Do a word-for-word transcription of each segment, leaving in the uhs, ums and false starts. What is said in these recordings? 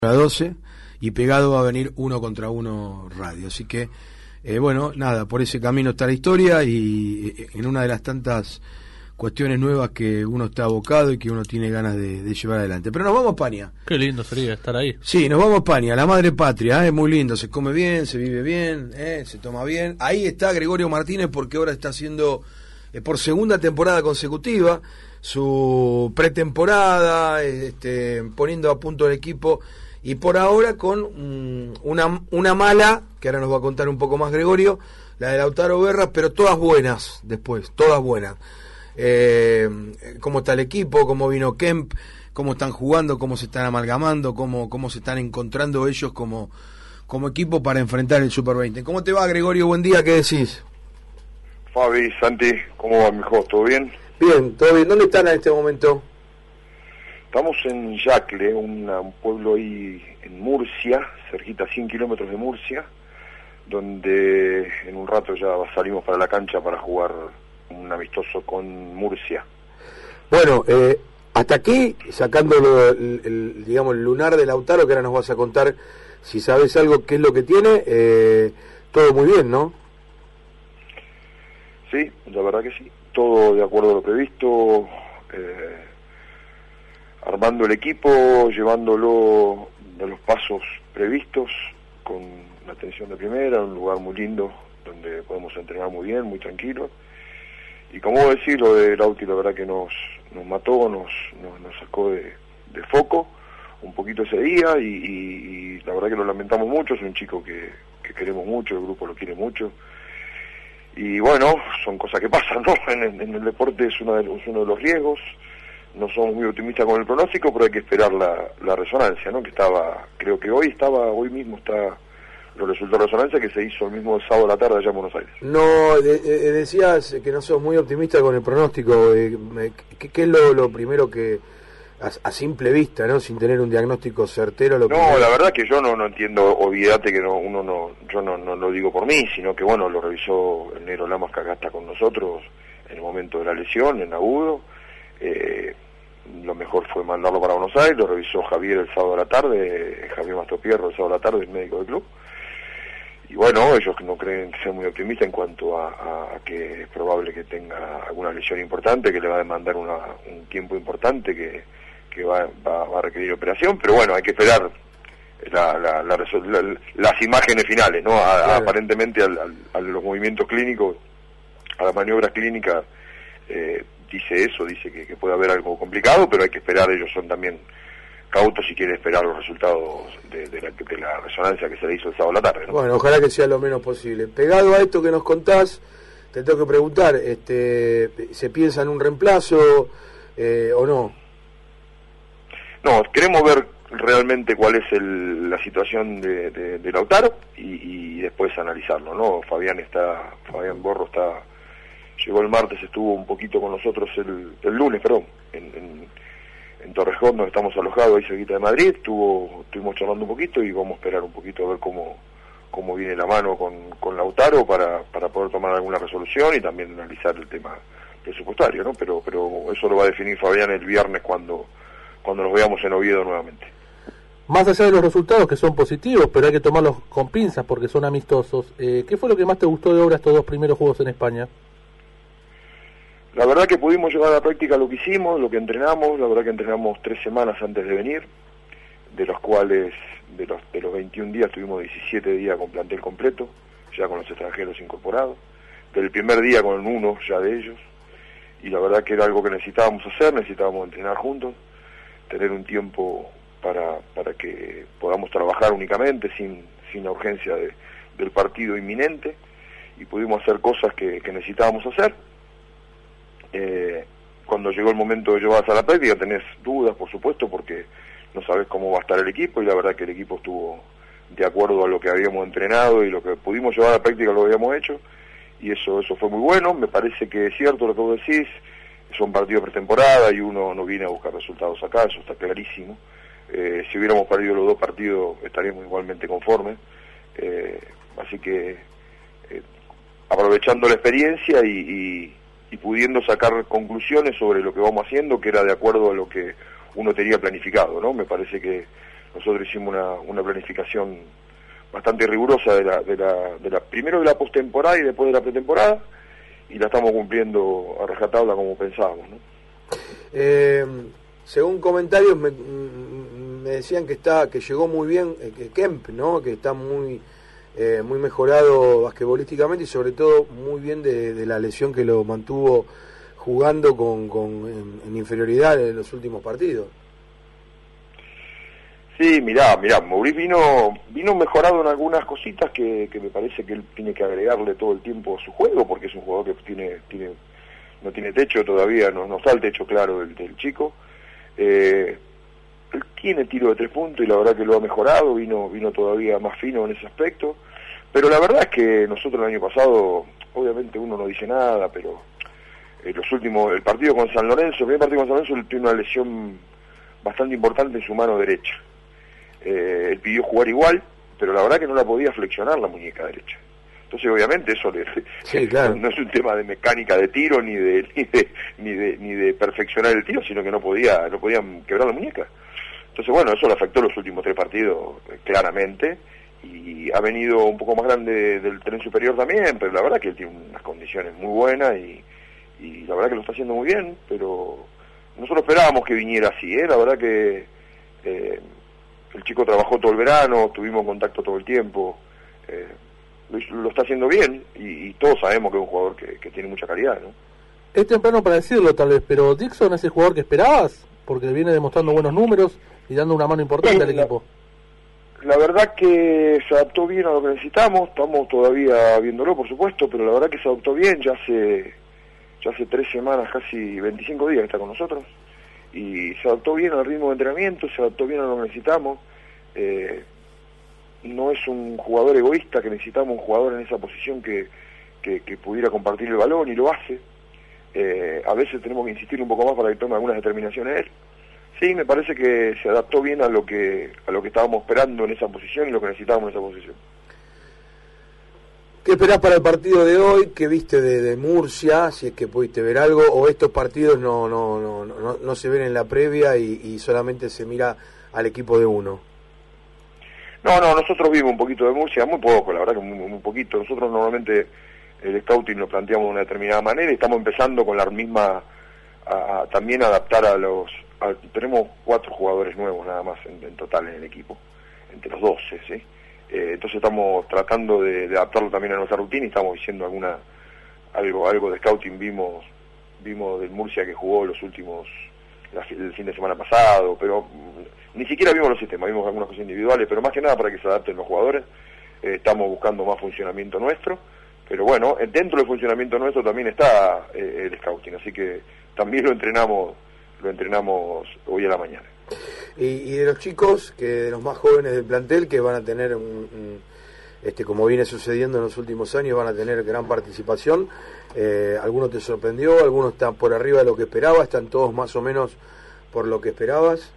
A doce y pegado va a venir uno contra uno radio, así que eh, bueno, nada, por ese camino está la historia y eh, en una de las tantas cuestiones nuevas que uno está abocado y que uno tiene ganas de, de llevar adelante. Pero nos vamos a España. Qué lindo sería estar ahí. Sí, nos vamos a España, la madre patria, es eh, muy lindo, se come bien, se vive bien, eh, se toma bien. Ahí está Gregorio Martínez porque ahora está haciendo eh, por segunda temporada consecutiva su pretemporada, este, poniendo a punto el equipo. Y por ahora con um, una, una mala, que ahora nos va a contar un poco más Gregorio, la de Lautaro Berras, pero todas buenas después, todas buenas. Eh, cómo está el equipo, cómo vino Kemp, cómo están jugando, cómo se están amalgamando, cómo, cómo se están encontrando ellos como, como equipo para enfrentar el Super veinte. ¿Cómo te va, Gregorio? Buen día, ¿qué decís? Fabi, Santi, ¿cómo va, mijo? ¿Todo bien? Bien, todo bien. ¿Dónde están en este momento? Estamos en Yacle, una, un pueblo ahí en Murcia, cerquita, cien kilómetros de Murcia, donde en un rato ya salimos para la cancha para jugar un amistoso con Murcia. Bueno, eh, hasta aquí, sacando lo, el, el, digamos, el lunar de Lautaro, que ahora nos vas a contar, si sabes algo, qué es lo que tiene, eh, todo muy bien, ¿no? Sí, la verdad que sí, todo de acuerdo a lo previsto, eh, armando el equipo, llevándolo a los pasos previstos, con la atención de primera, un lugar muy lindo, donde podemos entrenar muy bien, muy tranquilo. Y como vos decís, lo de Lauti, la verdad que nos nos mató, nos nos, nos sacó de, de foco un poquito ese día, y, y, y la verdad que lo lamentamos mucho, es un chico que, que queremos mucho, el grupo lo quiere mucho. Y bueno, son cosas que pasan, ¿no? En, en el deporte es uno, de, es uno de los riesgos. No somos muy optimistas con el pronóstico, pero hay que esperar la, la resonancia, ¿no? Que estaba, creo que hoy estaba, hoy mismo está los resultados de resonancia que se hizo el mismo sábado a la tarde allá en Buenos Aires. No, de, de, decías que no sos muy optimista con el pronóstico. Eh, ¿qué, ¿Qué es lo, lo primero que, a, a simple vista, no, sin tener un diagnóstico certero? Lo no, primero... la verdad que yo no, no entiendo, olvídate que no, uno no, yo no, no lo digo por mí, sino que bueno, lo revisó el negro Lamas, que acá está con nosotros en el momento de la lesión, en agudo. Eh, lo mejor fue mandarlo para Buenos Aires, lo revisó Javier el sábado a la tarde, Javier Mastropierro el sábado a la tarde, el médico del club. Y bueno, ellos no creen ser muy optimistas en cuanto a, a, a que es probable que tenga alguna lesión importante, que le va a demandar una, un tiempo importante, que, que va, va, va a requerir operación, pero bueno, hay que esperar la, la, la, la, las imágenes finales, ¿no? A, claro. Aparentemente al, al, a los movimientos clínicos, a las maniobras clínicas, eh, dice eso, dice que, que puede haber algo complicado, pero hay que esperar, ellos son también cautos si quieren esperar los resultados de, de, la, de la resonancia que se le hizo el sábado a la tarde, ¿no? Bueno, ojalá que sea lo menos posible. Pegado a esto que nos contás, te tengo que preguntar, este, ¿se piensa en un reemplazo eh, o no? No, queremos ver realmente cuál es el, la situación de, de, de Lautaro y, y después analizarlo, ¿no? Fabián está, Fabián Borro está, llegó el martes, estuvo un poquito con nosotros el, el lunes, perdón, en, en en Torrejón, donde estamos alojados ahí cerquita de Madrid, estuvo, estuvimos charlando un poquito y vamos a esperar un poquito a ver cómo cómo viene la mano con, con Lautaro para, para poder tomar alguna resolución y también analizar el tema presupuestario, ¿no? Pero pero eso lo va a definir Fabián el viernes cuando cuando nos veamos en Oviedo nuevamente. Más allá de los resultados, que son positivos, pero hay que tomarlos con pinzas porque son amistosos, eh, ¿qué fue lo que más te gustó de obra estos dos primeros juegos en España? La verdad que pudimos llevar a la práctica lo que hicimos, lo que entrenamos. La verdad que entrenamos tres semanas antes de venir, de los cuales, de los de los veintiún días, tuvimos diecisiete días con plantel completo, ya con los extranjeros incorporados. Del primer día con uno ya de ellos, y la verdad que era algo que necesitábamos hacer, necesitábamos entrenar juntos, tener un tiempo para para que podamos trabajar únicamente, sin sin la urgencia de, del partido inminente, y pudimos hacer cosas que, que necesitábamos hacer. Eh, cuando llegó el momento de llevarlas a la práctica tenés dudas, por supuesto, porque no sabés cómo va a estar el equipo, y la verdad que el equipo estuvo de acuerdo a lo que habíamos entrenado y lo que pudimos llevar a la práctica lo habíamos hecho, y eso eso fue muy bueno. Me parece que es cierto lo que vos decís, son partidos pretemporada y uno no viene a buscar resultados acá, eso está clarísimo. Eh, si hubiéramos perdido los dos partidos estaríamos igualmente conformes, eh, así que eh, aprovechando la experiencia y, y y pudiendo sacar conclusiones sobre lo que vamos haciendo, que era de acuerdo a lo que uno tenía planificado, ¿no? Me parece que nosotros hicimos una, una planificación bastante rigurosa de la, de la, de la primero de la postemporada y después de la pretemporada, y la estamos cumpliendo a rajatabla como pensábamos, ¿no? Eh, según comentarios me, me decían que está que llegó muy bien eh, que Kemp, ¿no? Que está muy eh, muy mejorado basquetbolísticamente y sobre todo muy bien de, de la lesión que lo mantuvo jugando con, con en, en inferioridad en los últimos partidos. Sí, mirá, mirá, Maurice vino vino mejorado en algunas cositas que, que me parece que él tiene que agregarle todo el tiempo a su juego, porque es un jugador que tiene tiene no tiene techo todavía, no, no está el techo claro del, del chico. Eh, él tiene tiro de tres puntos y la verdad que lo ha mejorado, vino vino todavía más fino en ese aspecto, pero la verdad es que nosotros el año pasado, obviamente uno no dice nada, pero eh, los últimos, el partido con San Lorenzo, el primer partido con San Lorenzo, él tiene una lesión bastante importante en su mano derecha. Eh, él pidió jugar igual, pero la verdad que no la podía flexionar la muñeca derecha. Entonces obviamente eso le, sí, claro. no es un tema de mecánica de tiro ni de ni de, ni de ni de perfeccionar el tiro, sino que no podía no podían quebrar la muñeca. Entonces bueno, eso le afectó los últimos tres partidos eh, claramente, y ha venido un poco más grande del tren superior también, pero la verdad que él tiene unas condiciones muy buenas y, y la verdad que lo está haciendo muy bien, pero nosotros esperábamos que viniera así, ¿eh? La verdad que eh, el chico trabajó todo el verano, tuvimos contacto todo el tiempo, eh, lo, lo está haciendo bien y, y todos sabemos que es un jugador que, que tiene mucha calidad, ¿no? Es temprano para decirlo tal vez, pero Dixon es el jugador que esperabas, porque viene demostrando buenos números y dando una mano importante sí, al la, equipo. La verdad que se adaptó bien a lo que necesitamos, estamos todavía viéndolo por supuesto, pero la verdad que se adaptó bien, ya hace, ya hace tres semanas, casi veinticinco días que está con nosotros, y se adaptó bien al ritmo de entrenamiento, se adaptó bien a lo que necesitamos. Eh, no es un jugador egoísta, que necesitamos un jugador en esa posición que, que, que pudiera compartir el balón, y lo hace. Eh, a veces tenemos que insistir un poco más para que tome algunas determinaciones él. Sí, me parece que se adaptó bien a lo que a lo que estábamos esperando en esa posición y lo que necesitábamos en esa posición. ¿Qué esperás para el partido de hoy? ¿Qué viste de, de Murcia? Si es que pudiste ver algo, o estos partidos no no no no, no se ven en la previa y, y solamente se mira al equipo de uno. No, no, nosotros vimos un poquito de Murcia, muy poco, la verdad que muy, muy poquito. Nosotros normalmente el scouting lo planteamos de una determinada manera y estamos empezando con la misma, a, a, también adaptar a los, a, tenemos cuatro jugadores nuevos nada más en, en total en el equipo, entre los doce, ¿sí? Eh, entonces estamos tratando de, de adaptarlo también a nuestra rutina y estamos diciendo alguna, algo, algo de scouting vimos, vimos del Murcia que jugó los últimos, la, el fin de semana pasado, pero ni siquiera vimos los sistemas, vimos algunas cosas individuales, pero más que nada para que se adapten los jugadores. Eh, estamos buscando más funcionamiento nuestro, pero bueno, dentro del funcionamiento nuestro también está eh, el scouting, así que también lo entrenamos, lo entrenamos hoy a la mañana. Y, y de los chicos, que de los más jóvenes del plantel, que van a tener un, un este como viene sucediendo en los últimos años, van a tener gran participación. Eh, ¿Alguno te sorprendió? ¿Alguno está por arriba de lo que esperabas? ¿Están todos más o menos por lo que esperabas?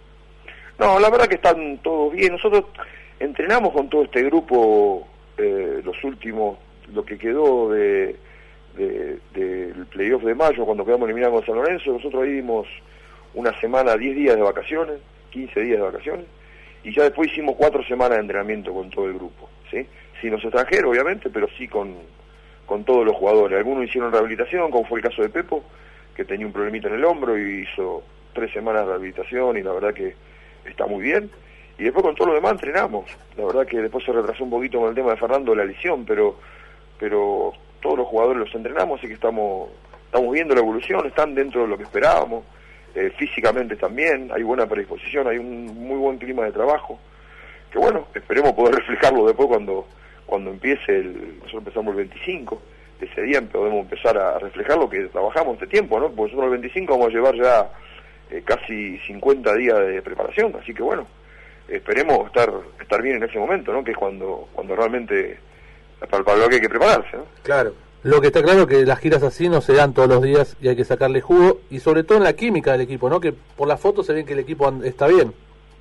No, la verdad que están todos bien. Nosotros entrenamos con todo este grupo eh, los últimos, lo que quedó de, de, de del playoff de mayo, cuando quedamos eliminados con San Lorenzo. Nosotros ahí dimos una semana, diez días de vacaciones, quince días de vacaciones, y ya después hicimos cuatro semanas de entrenamiento con todo el grupo, ¿sí? Sin los extranjeros, obviamente, pero sí con, con todos los jugadores. Algunos hicieron rehabilitación, como fue el caso de Pepo, que tenía un problemita en el hombro y hizo tres semanas de rehabilitación, y la verdad que está muy bien. Y después con todo lo demás entrenamos. La verdad que después se retrasó un poquito con el tema de Fernando, la lesión, pero pero todos los jugadores los entrenamos, así que estamos estamos viendo la evolución, están dentro de lo que esperábamos. Eh, físicamente también, hay buena predisposición, hay un muy buen clima de trabajo, que bueno, esperemos poder reflejarlo después cuando cuando empiece el, nosotros empezamos el veinticinco, ese día podemos empezar a reflejar lo que trabajamos este tiempo, ¿no? Porque nosotros el veinticinco vamos a llevar ya eh, casi cincuenta días de preparación, así que bueno, esperemos estar estar bien en ese momento, ¿no? Que es cuando cuando realmente para, para lo que hay que prepararse, ¿no? Claro. Lo que está claro es que las giras así no se dan todos los días y hay que sacarle jugo, y sobre todo en la química del equipo, ¿no? Que por la foto se ve que el equipo está bien.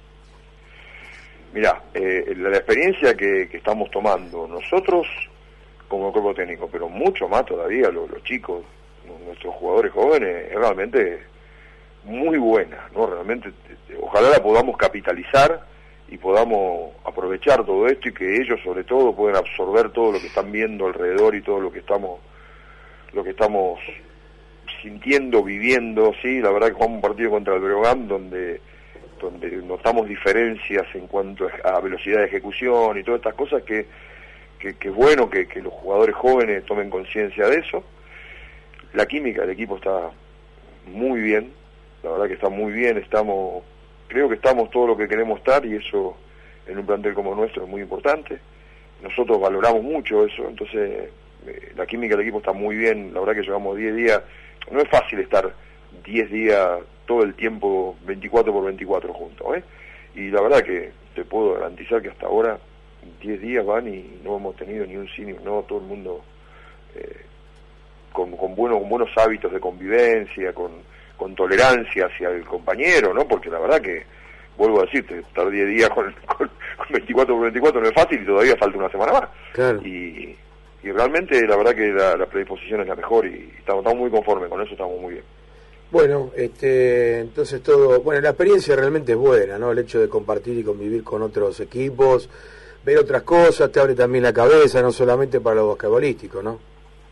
Mirá, eh, la, la experiencia que, que estamos tomando nosotros como cuerpo técnico, pero mucho más todavía los, los chicos, nuestros jugadores jóvenes, es realmente muy buena, ¿no? Realmente, ojalá la podamos capitalizar y podamos aprovechar todo esto y que ellos sobre todo puedan absorber todo lo que están viendo alrededor y todo lo que estamos lo que estamos sintiendo, viviendo. Sí, la verdad que jugamos un partido contra el Breogán donde donde notamos diferencias en cuanto a velocidad de ejecución y todas estas cosas que que, que es bueno que, que los jugadores jóvenes tomen conciencia de eso. La química del equipo está muy bien, la verdad que está muy bien, estamos, creo que estamos todo lo que queremos estar y eso en un plantel como nuestro es muy importante. Nosotros valoramos mucho eso, entonces eh, la química del equipo está muy bien, la verdad que llevamos diez días, no es fácil estar diez días todo el tiempo veinticuatro por veinticuatro juntos, ¿eh? Y la verdad que te puedo garantizar que hasta ahora diez días van y no hemos tenido ni un sí ni un no, todo el mundo eh, con, con, bueno, con buenos hábitos de convivencia, con, con tolerancia hacia el compañero, ¿no? Porque la verdad que, vuelvo a decirte, estar diez días con, con, con veinticuatro por veinticuatro no es fácil y todavía falta una semana más. Claro. Y, y realmente la verdad que la, la predisposición es la mejor y estamos, estamos muy conformes con eso, estamos muy bien. Bueno, este, entonces todo, bueno, la experiencia realmente es buena, ¿no? El hecho de compartir y convivir con otros equipos, ver otras cosas, te abre también la cabeza, no solamente para lo basquetbolístico, ¿no?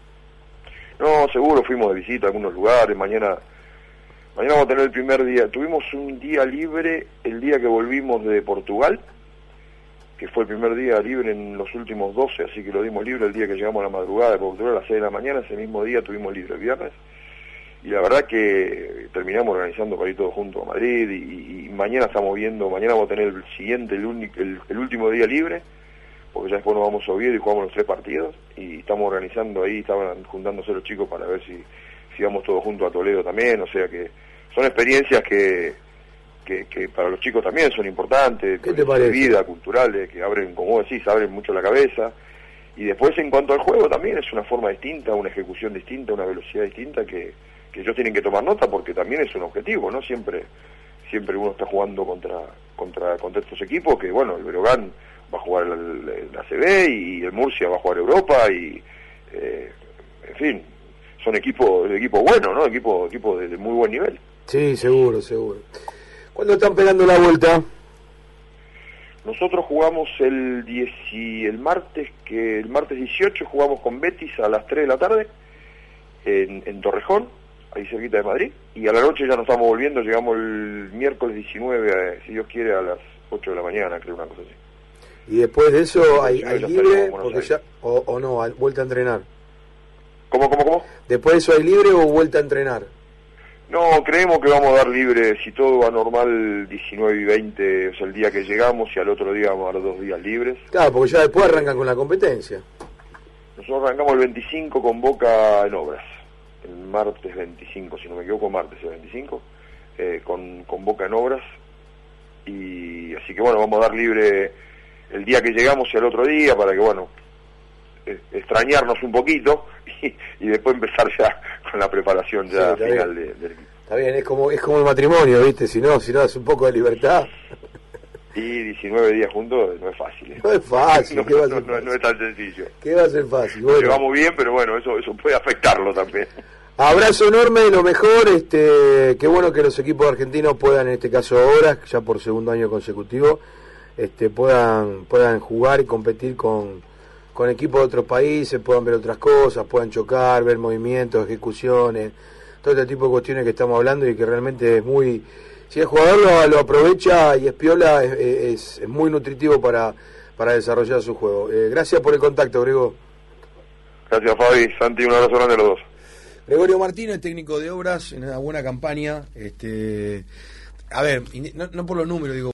No, seguro, fuimos de visita a algunos lugares, mañana mañana vamos a tener el primer día, tuvimos un día libre el día que volvimos de Portugal, que fue el primer día libre en los últimos doce, así que lo dimos libre el día que llegamos a la madrugada de Portugal a las seis de la mañana, ese mismo día tuvimos libre el viernes. Y la verdad que terminamos organizando para ir todos juntos a Madrid y, y mañana estamos viendo, mañana vamos a tener el siguiente, el, único, el, el último día libre, porque ya después nos vamos a Oviedo y jugamos los tres partidos y estamos organizando ahí, estaban juntándose los chicos para ver si, si vamos todos juntos a Toledo también, o sea que son experiencias que, que, que para los chicos también son importantes, ¿Qué te parece? De vida, culturales, que abren, como vos decís, abren mucho la cabeza. Y después en cuanto al juego también es una forma distinta, una ejecución distinta, una velocidad distinta que que ellos tienen que tomar nota porque también es un objetivo, ¿no? Siempre siempre uno está jugando contra contra contra estos equipos que, bueno, el Breogán va a jugar la A C B y el Murcia va a jugar Europa y, eh, en fin, son equipos equipos buenos, ¿no? Equipos equipo de, de muy buen nivel. Sí, seguro, seguro. ¿Cuándo están pegando la vuelta? Nosotros jugamos el diez y el martes, que el martes dieciocho jugamos con Betis a las tres de la tarde en, en Torrejón, ahí cerquita de Madrid, y a la noche ya nos estamos volviendo, llegamos el miércoles diecinueve, eh, si Dios quiere, a las ocho de la mañana, creo, una cosa así. Y después de eso hay, Sí, hay ya libre, Buenos porque Aires. ya, o, o no, hay vuelta a entrenar. ¿Cómo, cómo, cómo? Después de eso hay libre o vuelta a entrenar. No, creemos que vamos a dar libre, si todo va normal, diecinueve y veinte, o sea, el día que llegamos, y al otro día vamos a dar dos días libres. Claro, porque ya después arrancan con la competencia. Nosotros arrancamos el veinticinco con Boca en Obras. El martes veinticinco, si no me equivoco, martes el veinticinco, eh, con, con Boca en Obras, y así que bueno, vamos a dar libre el día que llegamos y al otro día para que, bueno, eh, extrañarnos un poquito y, y después empezar ya con la preparación ya Sí, final de, del equipo. Está bien, es como es como el matrimonio, ¿viste? Si no, si no das un poco de libertad. Y diecinueve días juntos no es fácil, ¿eh? No es fácil, no, ¿qué va a no, ser no, fácil? no es tan sencillo. ¿Qué va a ser fácil? Lo Bueno, llevamos bien, pero bueno, eso eso puede afectarlo también. abrazo enorme, lo mejor, este, qué bueno que los equipos argentinos puedan, en este caso ahora, ya por segundo año consecutivo, este, puedan, puedan jugar y competir con, con equipos de otros países, puedan ver otras cosas, puedan chocar, ver movimientos, ejecuciones, todo este tipo de cuestiones que estamos hablando y que realmente es muy, si el jugador lo, lo aprovecha y es piola, es, es, es muy nutritivo para, para desarrollar su juego. Eh, gracias por el contacto, Grego. Gracias, Fabi. Santi, un abrazo grande a los dos. Gregorio Martínez, técnico de obras, en una buena campaña. Este, a ver, no, no por los números, digo.